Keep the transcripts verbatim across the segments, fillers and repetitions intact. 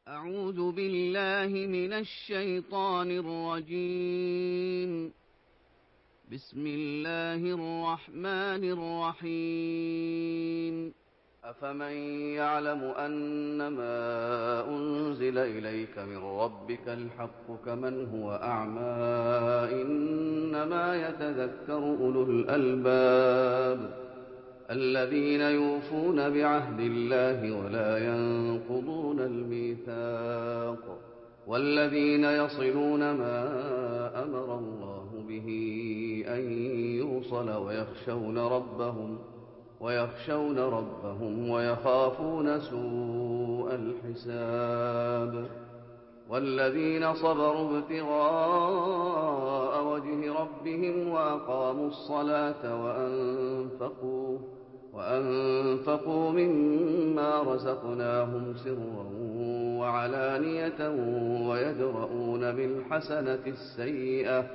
أعوذ بالله من الشيطان الرجيم. بسم الله الرحمن الرحيم. أفمن يعلم أنما أنزل إليك من ربك الحق كمن هو أعمى إنما يتذكر أولو الألباب الذين يوفون بعهد الله ولا ينقضون الميثاق والذين يصلون ما أمر الله به أن يوصل ويخشون ربهم ويخشون ربهم ويخافون سوء الحساب والذين صبروا ابتغاء وجه ربهم وأقاموا الصلاة وأنفقوا وأنفقوا مما رزقناهم سرا وعلانية ويدرؤون بالحسنة السيئة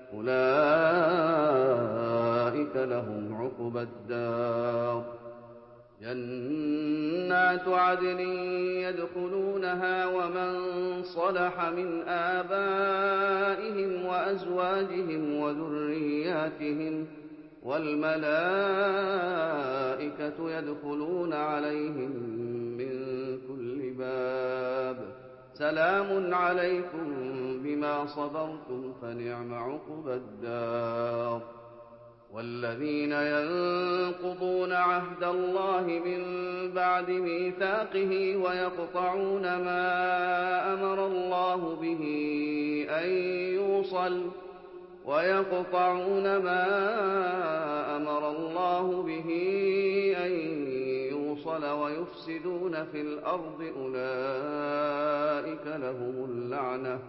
أولئك لهم عقبى الدار جنات عدن يدخلونها ومن صلح من آبائهم وأزواجهم وذرياتهم والملائكة يدخلون عليهم من كل باب سلام عليكم بما صبرتم فنعم عقبى الدار والذين ينقضون عهد الله من بعد ميثاقه ويقطعون ما أمر الله به أن يوصل ويقطعون ما أمر الله به أن يوصل ويفسدون في الأرض أولئك لهم اللعنة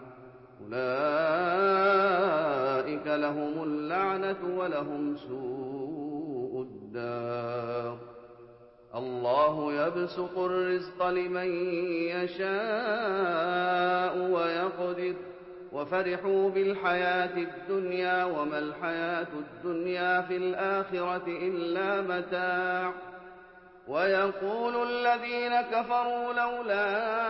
أولئك لهم اللعنة ولهم سوء الدار الله يبسط الرزق لمن يشاء ويقدر وفرحوا بالحياة الدنيا وما الحياة الدنيا في الآخرة إلا متاع ويقول الذين كفروا لولا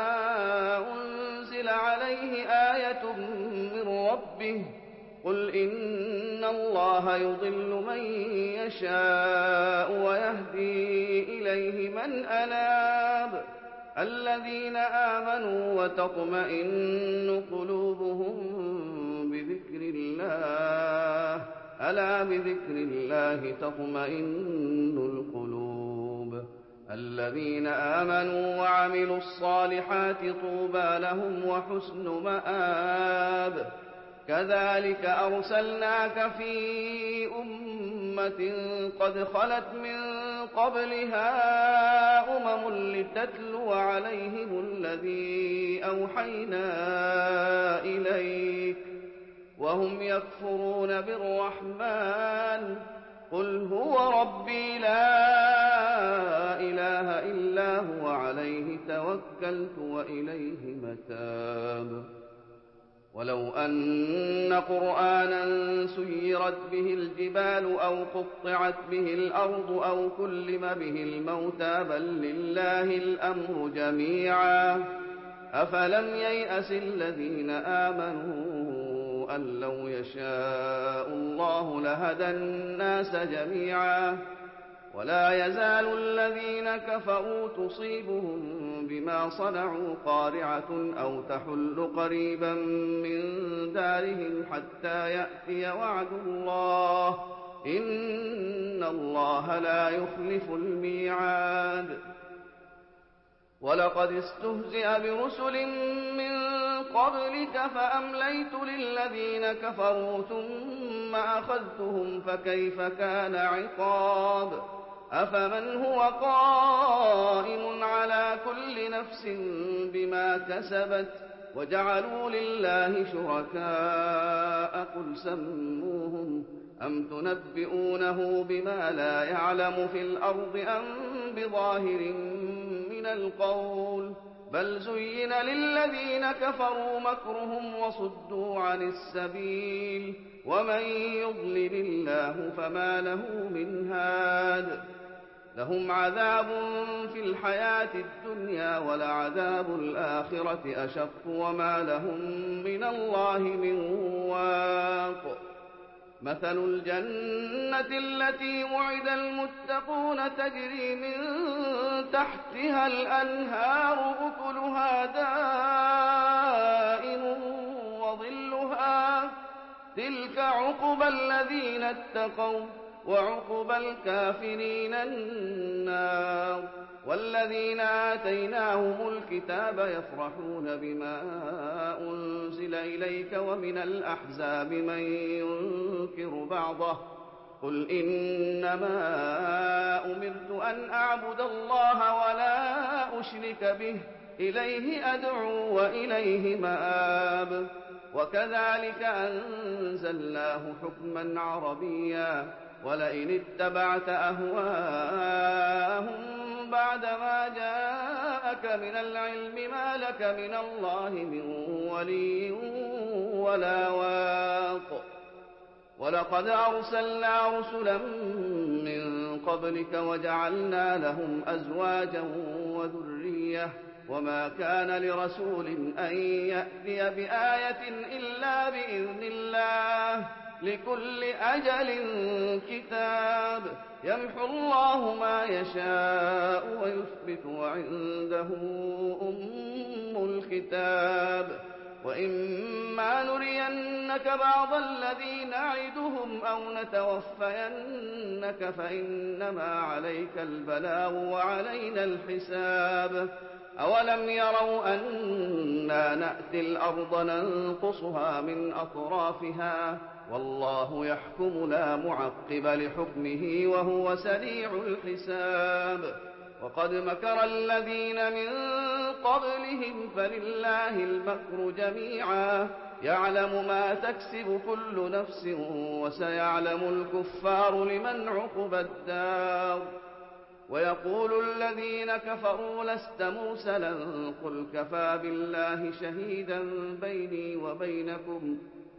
أنزل عليه آية من ربه قل إن الله يضل من يشاء ويهدي إليه من أناب الذين آمنوا وتطمئن قلوبهم بذكر الله ألا بذكر الله تطمئن القلوب الذين آمنوا وعملوا الصالحات طوبى لهم وحسن مآب كذلك أرسلناك في أمة قد خلت من قبلها أمم لتتلو عليهم الذي أوحينا إليك وهم يكفرون بالرحمن قل هو ربي لا إله إلا هو عليه توكلت وإليه متاب ولو أن قرآنا سيرت به الجبال أو قطعت به الأرض أو كلم به الموتى بل لله الأمر جميعا أفلم ييأس الذين آمنوا أن لو يشاء الله لهدى الناس جميعا ولا يزال الذين كفروا تصيبهم بما صنعوا قارعة أو تحل قريبا من دارهم حتى يأتي وعد الله إن الله لا يخلف الميعاد ولقد استهزئ برسل من قبلك فأمليت للذين كفروا ثم أخذتهم فكيف كان عقاب أفمن هو قائم على كل نفس بما كسبت وجعلوا لله شركاء قل سموهم أم تنبئونه بما لا يعلم في الأرض أم بظاهر من القول بل زين للذين كفروا مكرهم وصدوا عن السبيل ومن يضلل الله فما له من هاد لهم عذاب في الحياة الدنيا ولعذاب الآخرة أشق وما لهم من الله من واق مثل الجنة التي وعد المتقون تجري من تحتها الأنهار أكلها دائم وظلها تلك عقبى الذين اتقوا وعقبى الكافرين النار والذين آتيناهم الكتاب يفرحون بما أنزل إليك ومن الأحزاب من ينكر بعضه قل إنما أمرت أن أعبد الله ولا أشرك به إليه أدعو وإليه مآب وكذلك أنزلناه حكما عربيا ولئن اتبعت أهواءهم بعدما جاءك من العلم ما لك من الله من ولي ولا واق ولقد أرسلنا رسلا من قبلك وجعلنا لهم أزواجا وذرية وما كان لرسول أن يأتي بآية إلا بإذن الله لكل أجل كتاب يمحو الله ما يشاء ويثبت وعنده أم الكتاب وإما نرينك بعض الذي نعدهم أو نتوفينك فإنما عليك البلاغ وعلينا الحساب أولم يروا أنا نأتي الأرض ننقصها من أطرافها والله يحكم لا معقب لحكمه وهو سريع الحساب وقد مكر الذين من قبلهم فلله المكر جميعا يعلم ما تكسب كل نفس وسيعلم الكفار لمن عقبى الدار ويقول الذين كفروا لست مرسلا قل كفى بالله شهيدا بيني وبينكم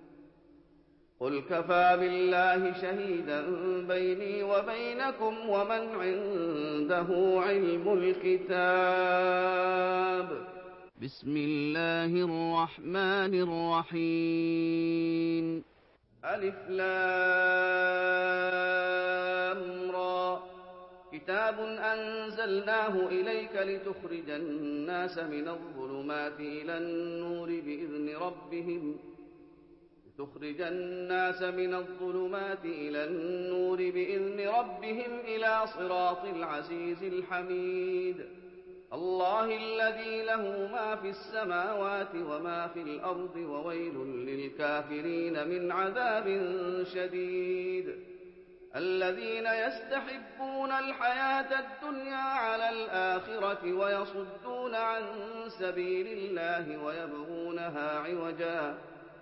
قل كفى بالله شهيدا بيني وبينكم ومن عنده علم الكتاب بسم الله الرحمن الرحيم ألف لام را كتاب أنزلناه إليك لتخرج الناس من الظلمات إلى النور بإذن ربهم تخرج الناس من الظلمات إلى النور بإذن ربهم إلى صراط العزيز الحميد الله الذي له ما في السماوات وما في الأرض وويل للكافرين من عذاب شديد الذين يستحبون الحياة الدنيا على الآخرة ويصدون عن سبيل الله ويبغونها عوجا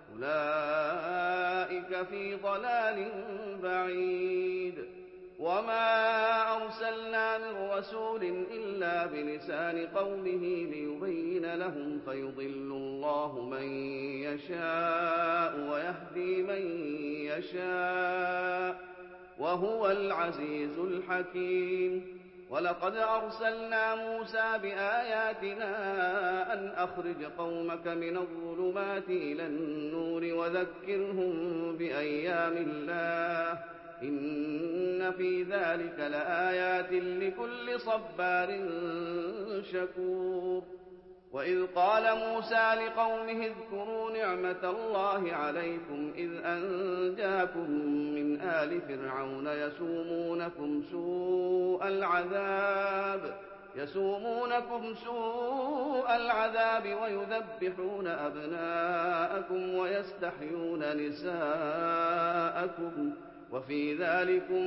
أولئك في ضلال بعيد وما أرسلنا من رسول إلا بلسان قومه ليبين لهم فيضل الله من يشاء ويهدي من يشاء وهو العزيز الحكيم ولقد أرسلنا موسى بآياتنا أن أخرج قومك من الظلمات إلى النور وذكرهم بأيام الله إن في ذلك لآيات لكل صبار شكور وإذ قال موسى لقومه اذكروا نعمة الله عليكم إذ أنجاكم من آل فرعون يسومونكم سوء العذاب يسومونكم سوء العذاب ويذبحون أبناءكم ويستحيون نساءكم وفي ذلكم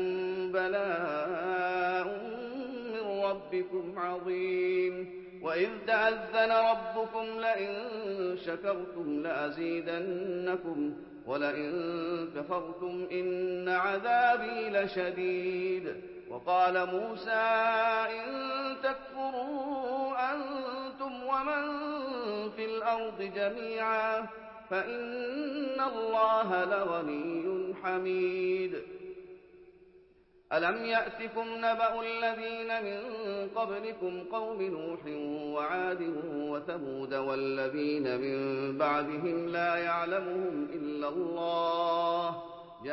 بلاء من ربكم عظيم وإذ تأذن ربكم لئن شكرتم لأزيدنكم ولئن كفرتم إن عذابي لشديد وقال موسى إن تكفروا أنتم ومن في الأرض جميعا فإن الله لغني حميد ألم يأتكم نبأ الذين من قبلكم قوم نوح وعاد وثمود والذين من بعدهم لا يعلمهم إلا الله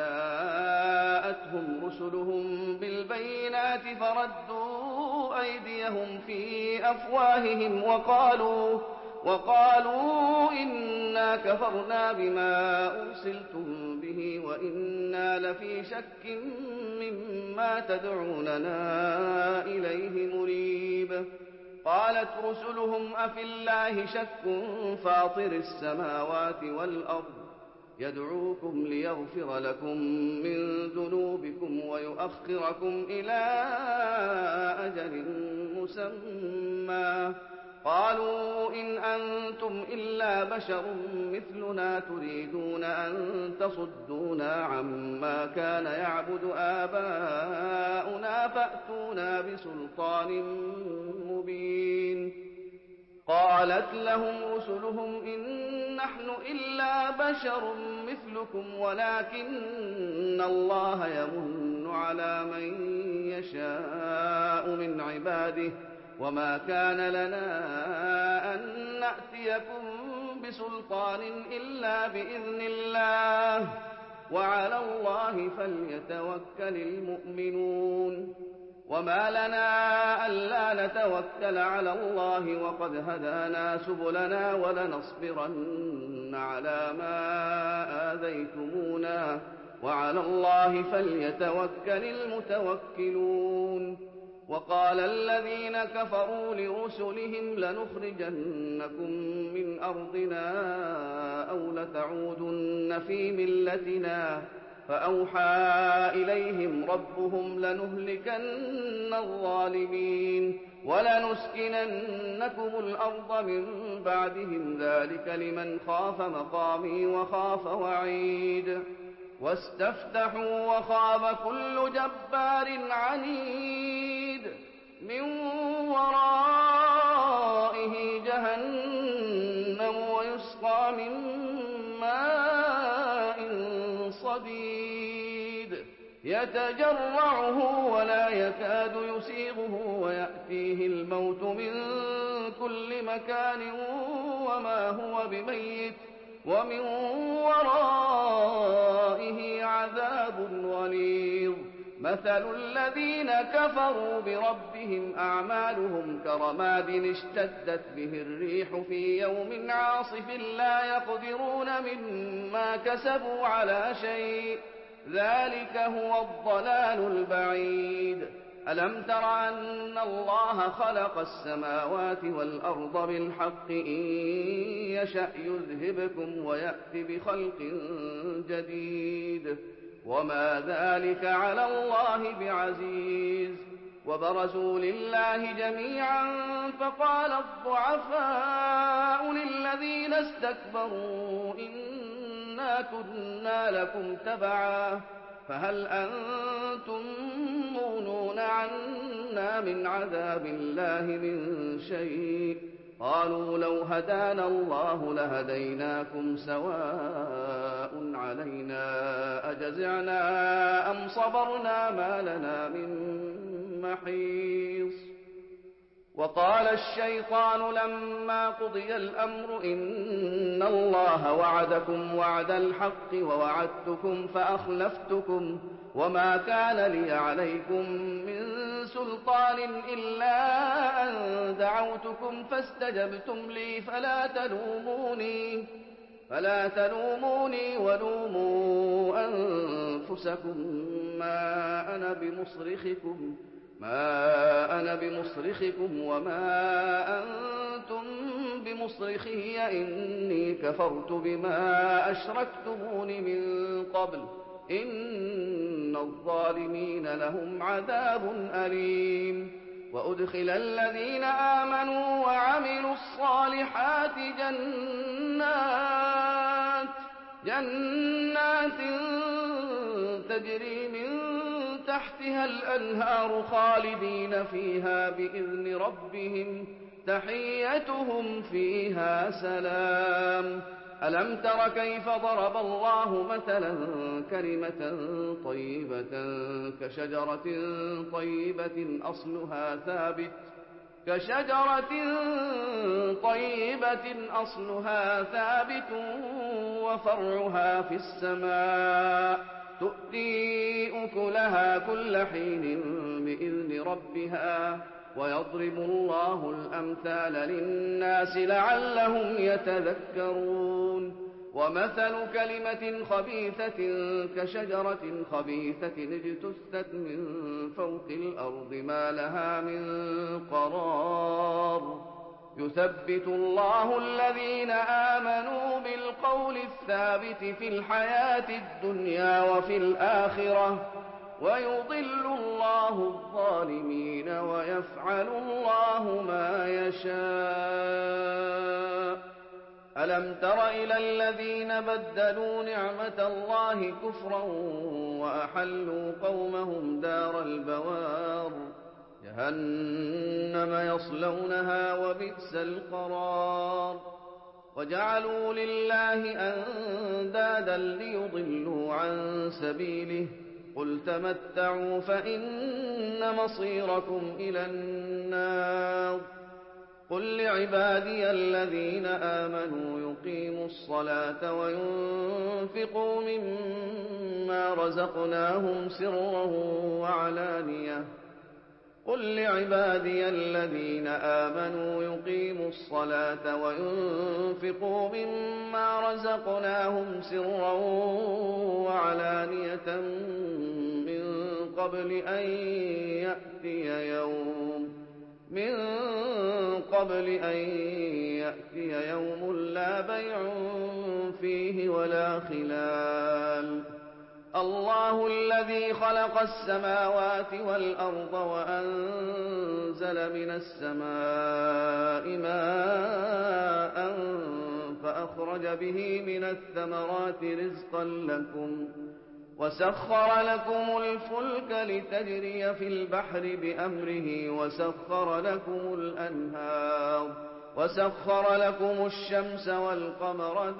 جاءتهم رسلهم بالبينات فردوا أيديهم في أفواههم وقالوا وقالوا إنا كفرنا بما أرسلتم به وإنا لفي شك مما تدعوننا إليه مريب. قالت رسلهم أفي الله شك فاطر السماوات والأرض يدعوكم ليغفر لكم من ذنوبكم ويؤخركم إلى أجل مسمى قالوا إن أنتم إلا بشر مثلنا تريدون أن تصدونا عما كان يعبد آباؤنا فأتونا بسلطان مبين. قالت لهم رسلهم إن نحن إلا بشر مثلكم ولكن الله يمن على من يشاء من عباده وما كان لنا أن نأتيكم بسلطان إلا بإذن الله وعلى الله فليتوكل المؤمنون. وما لنا ألا نتوكل على الله وقد هدانا سبلنا ولنصبرن على ما آذيتمونا وعلى الله فليتوكل المتوكلون. وقال الذين كفروا لرسلهم لنخرجنكم من أرضنا أو لتعودن في ملتنا فأوحى إليهم ربهم لنهلكن الظالمين ولنسكننكم الأرض من بعدهم ذلك لمن خاف مقامي وخاف وعيد. واستفتحوا وخاب كل جبار عنيد من ورائه جهنم ويسقى من ماء صديد يتجرعه ولا يكاد يسيغه ويأتيه الموت من كل مكان وما هو بميت ومن ورائه عذاب غليظ. مثل الذين كفروا بربهم أعمالهم كرماد اشتدت به الريح في يوم عاصف لا يقدرون مما كسبوا على شيء ذلك هو الضلال البعيد. ألم تر أن الله خلق السماوات والأرض بالحق إن يشأ يذهبكم ويأت بخلق جديد وما ذلك على الله بعزيز. وبرزوا لله جميعا فقال الضعفاء للذين استكبروا إنا كنا لكم تبعا فهل أنتم مغنون عنا من عذاب الله من شيء قالوا لو هدانا الله لهديناكم سواء علينا أجزعنا أم صبرنا ما لنا من محيص. وقال الشيطان لما قضي الأمر إن الله وعدكم وعد الحق ووعدتكم فأخلفتكم وما كان لي عليكم من سلطان إلا أن دعوتكم فاستجبتم لي فلا تلوموني فلا تلوموني ولوموا أنفسكم ما أنا بمصرخكم ما أنا بمصرخكم وما أنتم بمصرخي إني كفرت بما أشركتمون من قبل إن الظالمين لهم عذاب أليم. وأدخل الذين آمنوا وعملوا الصالحات جنات جنات تجري من تحتها الأنهار خالدين فيها بإذن ربهم تحيتهم فيها سلام ألم تر كيف ضرب الله مثلا كلمة طيبة كشجرة طيبة أصلها ثابت كشجرة طيبة أصلها ثابت وفرعها في السماء تؤتي أكلها كل حين بإذن ربها ويضرب الله الأمثال للناس لعلهم يتذكرون ومثل كلمة خبيثة كشجرة خبيثة اجتثت من فوق الأرض ما لها من قرار يثبت الله الذين آمنوا بالقول الثابت في الحياة الدنيا وفي الآخرة ويضل الله الظالمين ويفعل الله ما يشاء ألم تر إلى الذين بدلوا نعمة الله كفرا وأحلوا قومهم دار البوار جهنم يصلونها وبئس القرار وجعلوا لله أندادا ليضلوا عن سبيله قل تمتعوا فإن مصيركم إلى النار قل لعبادي الذين آمنوا يقيموا الصلاة وينفقوا مما رزقناهم سرا وعلانية قل لعبادي الذين آمنوا يقيموا الصلاة وينفقوا مما رزقناهم سرا وعلانية من قبل أن يأتي يوم من قبل أن يأتي يوم لا بيع فيه ولا خلال الله الذي خلق السماوات والأرض وأنزل من السماء ماء فأخرج به من الثمرات رزقا لكم وسخر لكم الفلك لتجري في البحر بأمره وسخر لكم الأنهار وسخر لكم الشمس والقمر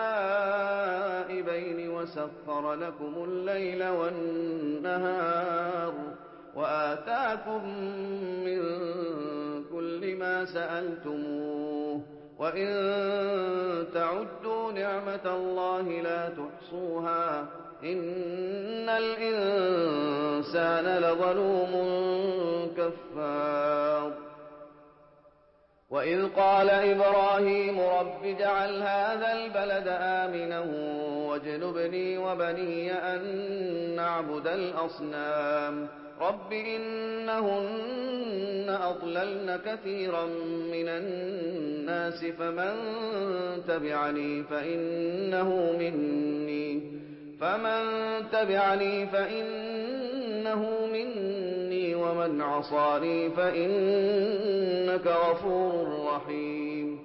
دائبين وسخر لكم الليل والنهار وآتاكم من كل ما سألتموه وإن تعدوا نعمة الله لا تحصوها إن الإنسان لظلوم كفار وإذ قال إبراهيم رب اجعل هذا البلد آمنا واجنبني وبني أن نعبد الأصنام رب إنهن أضللن كثيرا من الناس فمن تبعني فإنه مني فمن تبعني فإنه مني ومن عصاني فإنك غفور رحيم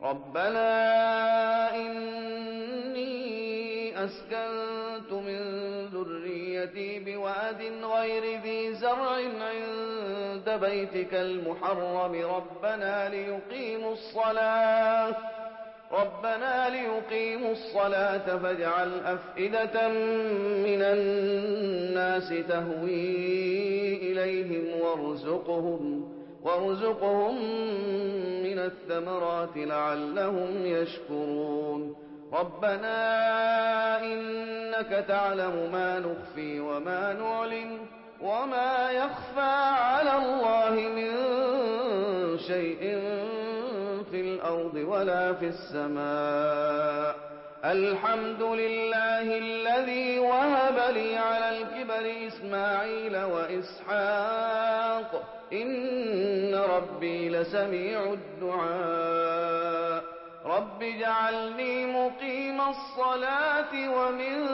ربنا إني أسكنت من ذريتي بواد غير ذي زرع عند بيتك المحرم ربنا ليقيموا الصلاة ربنا ليقيموا الصلاة فاجعل أفئدة من الناس تهوي إليهم وارزقهم وارزقهم من الثمرات لعلهم يشكرون ربنا إنك تعلم ما نخفي وما نعلن وما يخفى على الله من شيء في الأرض ولا في السماء الحمد لله الذي وهب لي على الكبر إسماعيل وإسحاق إن ربي لسميع الدعاء رب اجعلني مقيم الصلاة ومن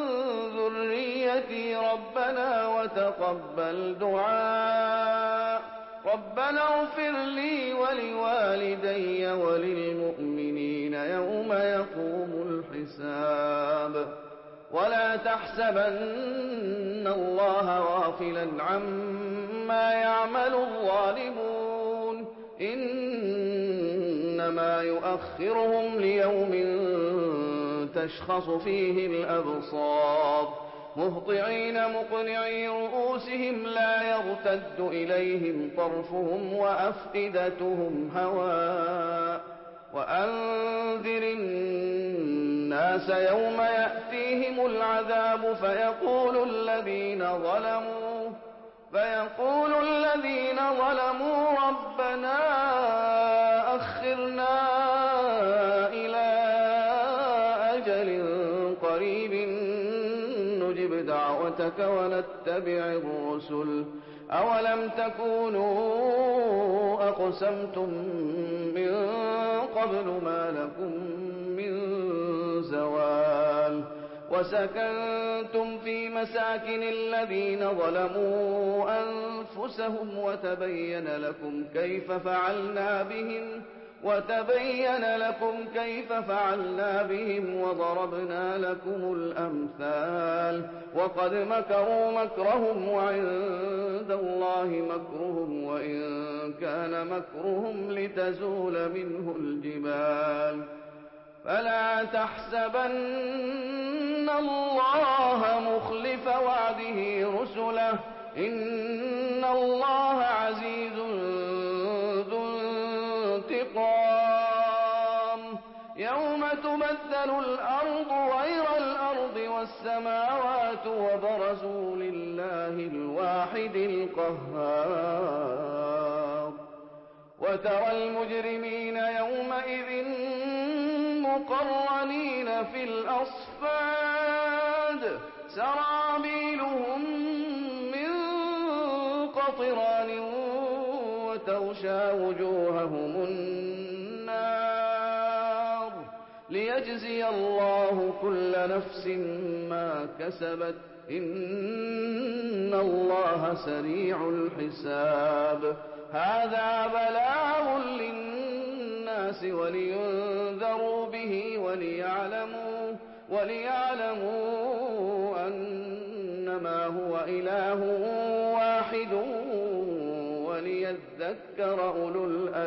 ذريتي ربنا وتقبل دعاء ربنا اغفر لي ولوالدي وللمؤمنين يوم يقوم الحساب ولا تحسبن الله غافلا عما يعمل الظالمون إن إنما يؤخرهم ليوم تشخص فيه الأبصار مهطعين مقنعي رؤوسهم لا يرتد إليهم طرفهم وأفئدتهم هواء وأنذر الناس يوم يأتيهم العذاب فيقول الذين ظلموا فيقول الذين ظلموا ربنا أخرنا إلى أجل قريب نجب دعوتك ونتبع الرسل أولم تكونوا أقسمتم من قبل ما لكم من زوال وسكنتم في مساكن الذين ظلموا أنفسهم وتبين لكم كيف فعلنا بهم وتبين لكم كيف فعلنا بهم وضربنا لكم الأمثال وقد مكروا مكرهم وعند الله مكرهم وإن كان مكرهم لتزول منه الجبال فلا تحسبن الله مخلف وعده رسله إن الله عزيز ذو انتقام يوم تبدل الأرض غير الأرض والسماوات وبرزوا لله الواحد القهار وترى المجرمين يومئذ مقرنين في الأصفاد سرابيلهم من قطران وتغشى وجوههم النار ليجزي الله كل نفس ما كسبت إن الله سريع الحساب هذا بلاغ للناس ولينذروا به وليعلموا وليعلموا أنما هو إله واحد وليذكر أولو الألباب